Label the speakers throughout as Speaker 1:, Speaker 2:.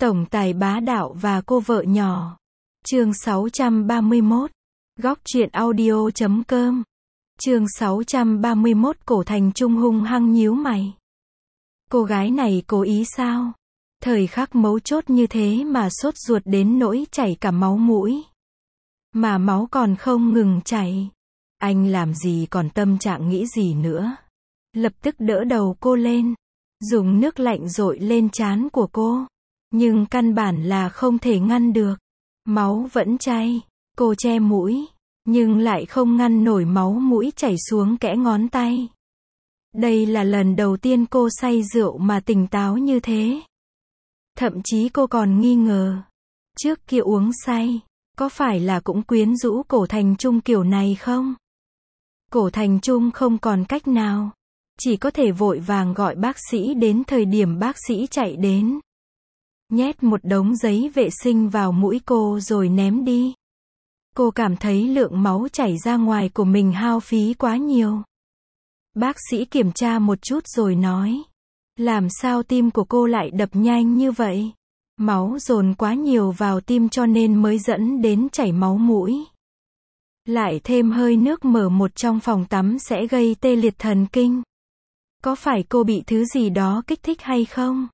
Speaker 1: Tổng tài bá đạo và cô vợ nhỏ. Chương 631. Góc truyện audio.com. Chương 631. Cổ Thành Trung hung hăng nhíu mày. Cô gái này cố ý sao? Thời khắc mấu chốt như thế mà sốt ruột đến nỗi chảy cả máu mũi. Mà máu còn không ngừng chảy. Anh làm gì còn tâm trạng nghĩ gì nữa. Lập tức đỡ đầu cô lên. Dùng nước lạnh dội lên trán của cô. Nhưng căn bản là không thể ngăn được. Máu vẫn chảy. Cô che mũi. Nhưng lại không ngăn nổi máu mũi chảy xuống kẽ ngón tay. Đây là lần đầu tiên cô say rượu mà tỉnh táo như thế. Thậm chí cô còn nghi ngờ. Trước kia uống say, có phải là cũng quyến rũ Cổ Thành Trung kiểu này không? Cổ Thành Trung không còn cách nào. Chỉ có thể vội vàng gọi bác sĩ đến thời điểm bác sĩ chạy đến. Nhét một đống giấy vệ sinh vào mũi cô rồi ném đi. Cô cảm thấy lượng máu chảy ra ngoài của mình hao phí quá nhiều. Bác sĩ kiểm tra một chút rồi nói. Làm sao tim của cô lại đập nhanh như vậy? Máu dồn quá nhiều vào tim cho nên mới dẫn đến chảy máu mũi. Lại thêm hơi nước M1 trong phòng tắm sẽ gây tê liệt thần kinh. Có phải cô bị thứ gì đó kích thích hay không?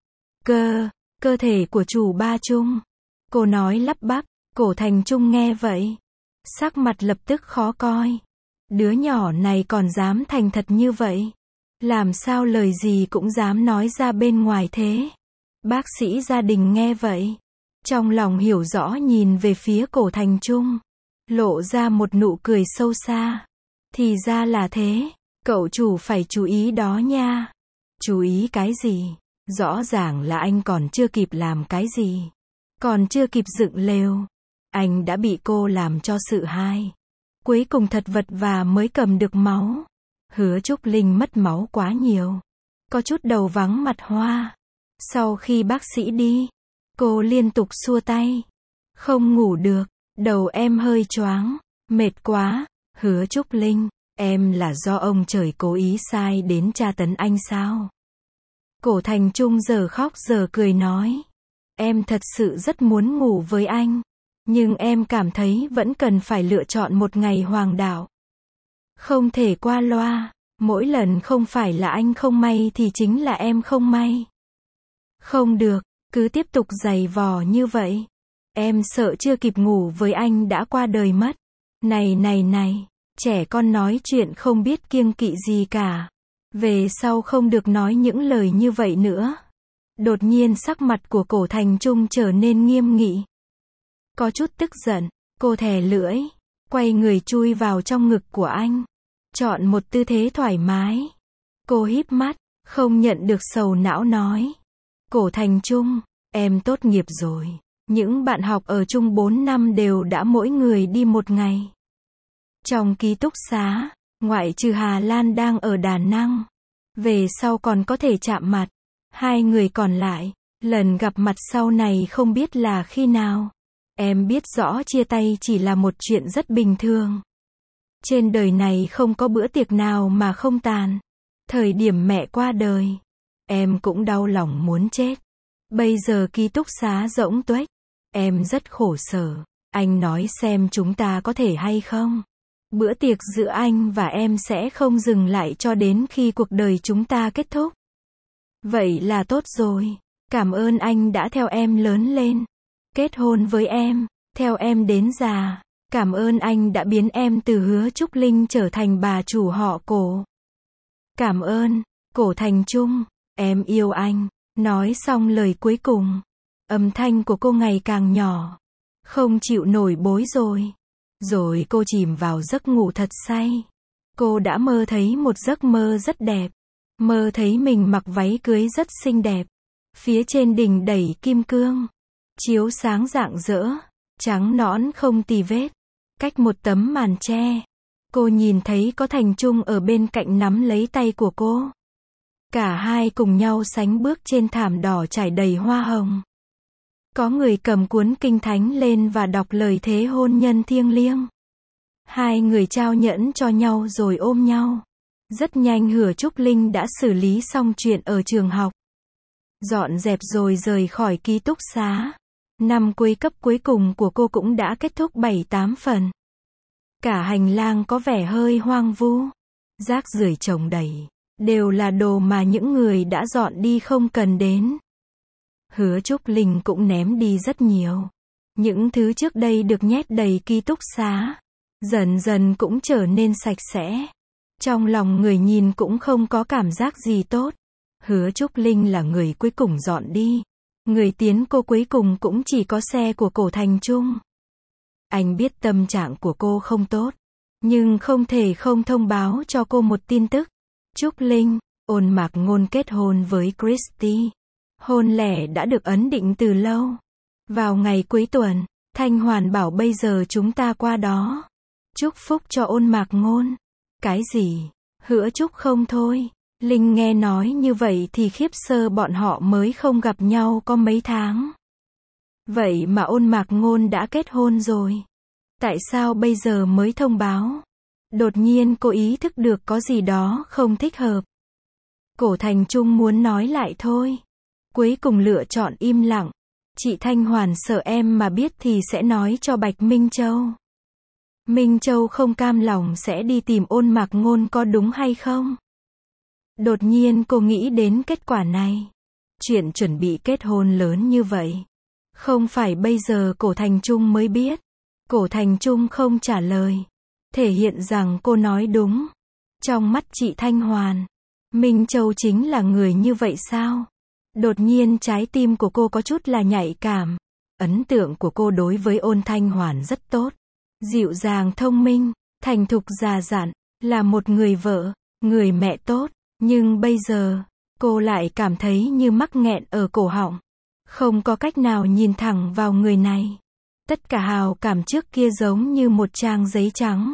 Speaker 1: Cơ thể của chủ ba Trung. Cô nói lắp bắp. Cổ Thành Trung nghe vậy. Sắc mặt lập tức khó coi. Đứa nhỏ này còn dám thành thật như vậy. Làm sao lời gì cũng dám nói ra bên ngoài thế? Bác sĩ gia đình nghe vậy. Trong lòng hiểu rõ nhìn về phía Cổ Thành Trung. Lộ ra một nụ cười sâu xa. Thì ra là thế. Cậu chủ phải chú ý đó nha. Chú ý cái gì? Rõ ràng là anh còn chưa kịp làm cái gì. Còn chưa kịp dựng lều. Anh đã bị cô làm cho sự hai. Cuối cùng thật vật và mới cầm được máu. Hứa Trúc Linh mất máu quá nhiều. Có chút đầu vắng mặt hoa. Sau khi bác sĩ đi, cô liên tục xua tay. Không ngủ được, đầu em hơi choáng, mệt quá. Hứa Trúc Linh, em là do ông trời cố ý sai đến tra tấn anh sao? Cổ Thành Trung giờ khóc giờ cười nói. Em thật sự rất muốn ngủ với anh. Nhưng em cảm thấy vẫn cần phải lựa chọn một ngày hoàng đạo. Không thể qua loa. Mỗi lần không phải là anh không may thì chính là em không may. Không được, cứ tiếp tục giày vò như vậy. Em sợ chưa kịp ngủ với anh đã qua đời mất. Này, trẻ con nói chuyện không biết kiêng kỵ gì cả. Về sau không được nói những lời như vậy nữa. Đột nhiên sắc mặt của Cổ Thành Trung trở nên nghiêm nghị. Có chút tức giận, cô thè lưỡi, quay người chui vào trong ngực của anh. Chọn một tư thế thoải mái. Cô híp mắt, không nhận được sầu não nói. Cổ Thành Trung, em tốt nghiệp rồi. Những bạn học ở chung 4 năm đều đã mỗi người đi một ngày. Trong ký túc xá, ngoại trừ Hà Lan đang ở Đà Nẵng. Về sau còn có thể chạm mặt. Hai người còn lại, lần gặp mặt sau này không biết là khi nào. Em biết rõ chia tay chỉ là một chuyện rất bình thường. Trên đời này không có bữa tiệc nào mà không tàn. Thời điểm mẹ qua đời, em cũng đau lòng muốn chết. Bây giờ ký túc xá rỗng tuếch. Em rất khổ sở. Anh nói xem chúng ta có thể hay không? Bữa tiệc giữa anh và em sẽ không dừng lại cho đến khi cuộc đời chúng ta kết thúc. Vậy là tốt rồi. Cảm ơn anh đã theo em lớn lên. Kết hôn với em, theo em đến già. Cảm ơn anh đã biến em từ Hứa Trúc Linh trở thành bà chủ họ Cổ. Cảm ơn, Cổ Thành Trung, em yêu anh. Nói xong lời cuối cùng, âm thanh của cô ngày càng nhỏ. Không chịu nổi bối rối. Rồi cô chìm vào giấc ngủ thật say. Cô đã mơ thấy một giấc mơ rất đẹp. Mơ thấy mình mặc váy cưới rất xinh đẹp. Phía trên đỉnh đẩy kim cương. Chiếu sáng rạng rỡ. Trắng nõn không tì vết. Cách một tấm màn tre. Cô nhìn thấy có Thành Trung ở bên cạnh nắm lấy tay của cô. Cả hai cùng nhau sánh bước trên thảm đỏ trải đầy hoa hồng. Có người cầm cuốn kinh thánh lên và đọc lời thế hôn nhân thiêng liêng. Hai người trao nhẫn cho nhau rồi ôm nhau. Rất nhanh Hứa Trúc Linh đã xử lý xong chuyện ở trường học. Dọn dẹp rồi rời khỏi ký túc xá. Năm cuối cấp cuối cùng của cô cũng đã kết thúc 7-8 phần. Cả hành lang có vẻ hơi hoang vu. Rác rưởi chồng đầy. Đều là đồ mà những người đã dọn đi không cần đến. Hứa Trúc Linh cũng ném đi rất nhiều. Những thứ trước đây được nhét đầy ký túc xá. Dần dần cũng trở nên sạch sẽ. Trong lòng người nhìn cũng không có cảm giác gì tốt. Hứa Trúc Linh là người cuối cùng dọn đi. Người tiến cô cuối cùng cũng chỉ có xe của Cổ Thành Trung. Anh biết tâm trạng của cô không tốt. Nhưng không thể không thông báo cho cô một tin tức. Trúc Linh, Ôn Mạc Ngôn kết hôn với Christy. Hôn lễ đã được ấn định từ lâu. Vào ngày cuối tuần, Thanh Hoàn bảo bây giờ chúng ta qua đó. Chúc phúc cho Ôn Mạc Ngôn. Cái gì? Hứa Trúc không thôi. Linh nghe nói như vậy thì khiếp sơ bọn họ mới không gặp nhau có mấy tháng. Vậy mà Ôn Mạc Ngôn đã kết hôn rồi. Tại sao bây giờ mới thông báo? Đột nhiên cô ý thức được có gì đó không thích hợp. Cổ Thành Trung muốn nói lại thôi. Cuối cùng lựa chọn im lặng. Chị Thanh Hoàn sợ em mà biết thì sẽ nói cho Bạch Minh Châu. Minh Châu không cam lòng sẽ đi tìm Ôn Mạc Ngôn có đúng hay không? Đột nhiên cô nghĩ đến kết quả này. Chuyện chuẩn bị kết hôn lớn như vậy. Không phải bây giờ Cổ Thành Trung mới biết. Cổ Thành Trung không trả lời. Thể hiện rằng cô nói đúng. Trong mắt chị Thanh Hoàn, Minh Châu chính là người như vậy sao? Đột nhiên trái tim của cô có chút là nhạy cảm. Ấn tượng của cô đối với Ôn Thanh Hoàn rất tốt. Dịu dàng thông minh, thành thục già dặn, là một người vợ, người mẹ tốt. Nhưng bây giờ, cô lại cảm thấy như mắc nghẹn ở cổ họng. Không có cách nào nhìn thẳng vào người này. Tất cả hào cảm trước kia giống như một trang giấy trắng.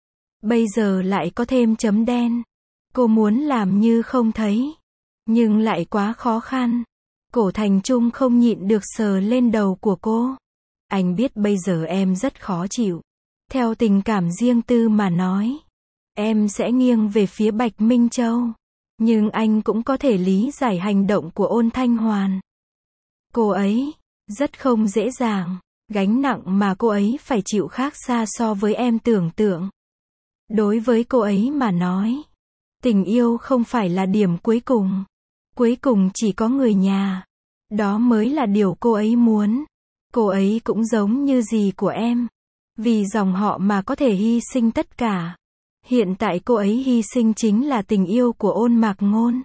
Speaker 1: Bây giờ lại có thêm chấm đen. Cô muốn làm như không thấy. Nhưng lại quá khó khăn. Cổ Thành Trung không nhịn được sờ lên đầu của cô. Anh biết bây giờ em rất khó chịu. Theo tình cảm riêng tư mà nói, em sẽ nghiêng về phía Bạch Minh Châu. Nhưng anh cũng có thể lý giải hành động của Ôn Thanh Hoàn. Cô ấy rất không dễ dàng. Gánh nặng mà cô ấy phải chịu khác xa so với em tưởng tượng. Đối với cô ấy mà nói, tình yêu không phải là điểm cuối cùng. Cuối cùng chỉ có người nhà. Đó mới là điều cô ấy muốn. Cô ấy cũng giống như dì của em. Vì dòng họ mà có thể hy sinh tất cả. Hiện tại cô ấy hy sinh chính là tình yêu của Ôn Mạc Ngôn.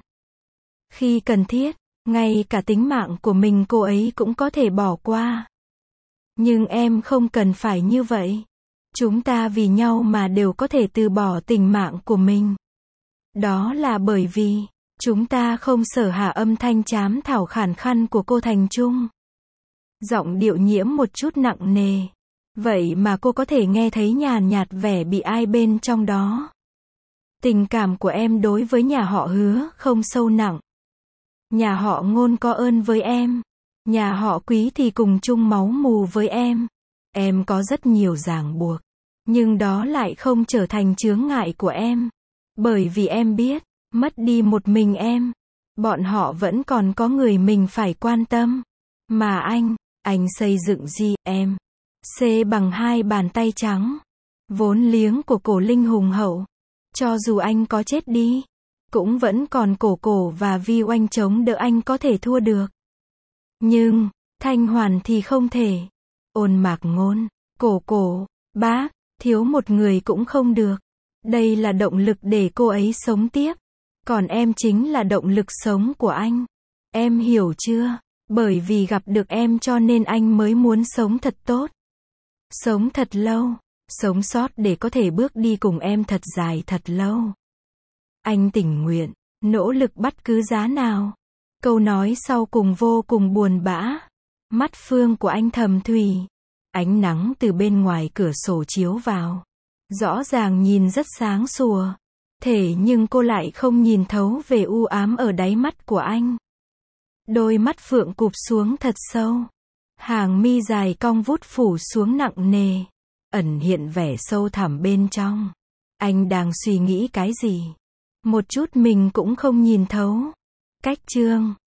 Speaker 1: Khi cần thiết, ngay cả tính mạng của mình cô ấy cũng có thể bỏ qua. Nhưng em không cần phải như vậy. Chúng ta vì nhau mà đều có thể từ bỏ tình mạng của mình. Đó là bởi vì chúng ta không sở hạ âm thanh chám thảo khàn khăn của cô Thành Trung. Giọng điệu nhiễm một chút nặng nề. Vậy mà cô có thể nghe thấy nhàn nhạt vẻ bị ai bên trong đó. Tình cảm của em đối với nhà họ Hứa không sâu nặng. Nhà họ Ngôn có ơn với em. Nhà họ Quý thì cùng chung máu mù với em. Em có rất nhiều ràng buộc. Nhưng đó lại không trở thành chướng ngại của em. Bởi vì em biết, mất đi một mình em, bọn họ vẫn còn có người mình phải quan tâm. Mà anh xây dựng em. C bằng 2 bàn tay trắng. Vốn liếng của Cổ Linh hùng hậu. Cho dù anh có chết đi, cũng vẫn còn Cổ và Vi Oanh chống đỡ anh có thể thua được. Nhưng, Thanh Hoàn thì không thể. Ôn Mạc Ngôn, Cổ, bác, thiếu một người cũng không được. Đây là động lực để cô ấy sống tiếp. Còn em chính là động lực sống của anh. Em hiểu chưa? Bởi vì gặp được em cho nên anh mới muốn sống thật tốt. Sống thật lâu. Sống sót để có thể bước đi cùng em thật dài thật lâu. Anh tình nguyện, nỗ lực bất cứ giá nào. Câu nói sau cùng vô cùng buồn bã. Mắt Phương của anh thầm thủy. Ánh nắng từ bên ngoài cửa sổ chiếu vào. Rõ ràng nhìn rất sáng sủa. Thế nhưng cô lại không nhìn thấu về u ám ở đáy mắt của anh. Đôi mắt phượng cụp xuống thật sâu. Hàng mi dài cong vút phủ xuống nặng nề. Ẩn hiện vẻ sâu thẳm bên trong. Anh đang suy nghĩ cái gì? Một chút mình cũng không nhìn thấu. Cách chương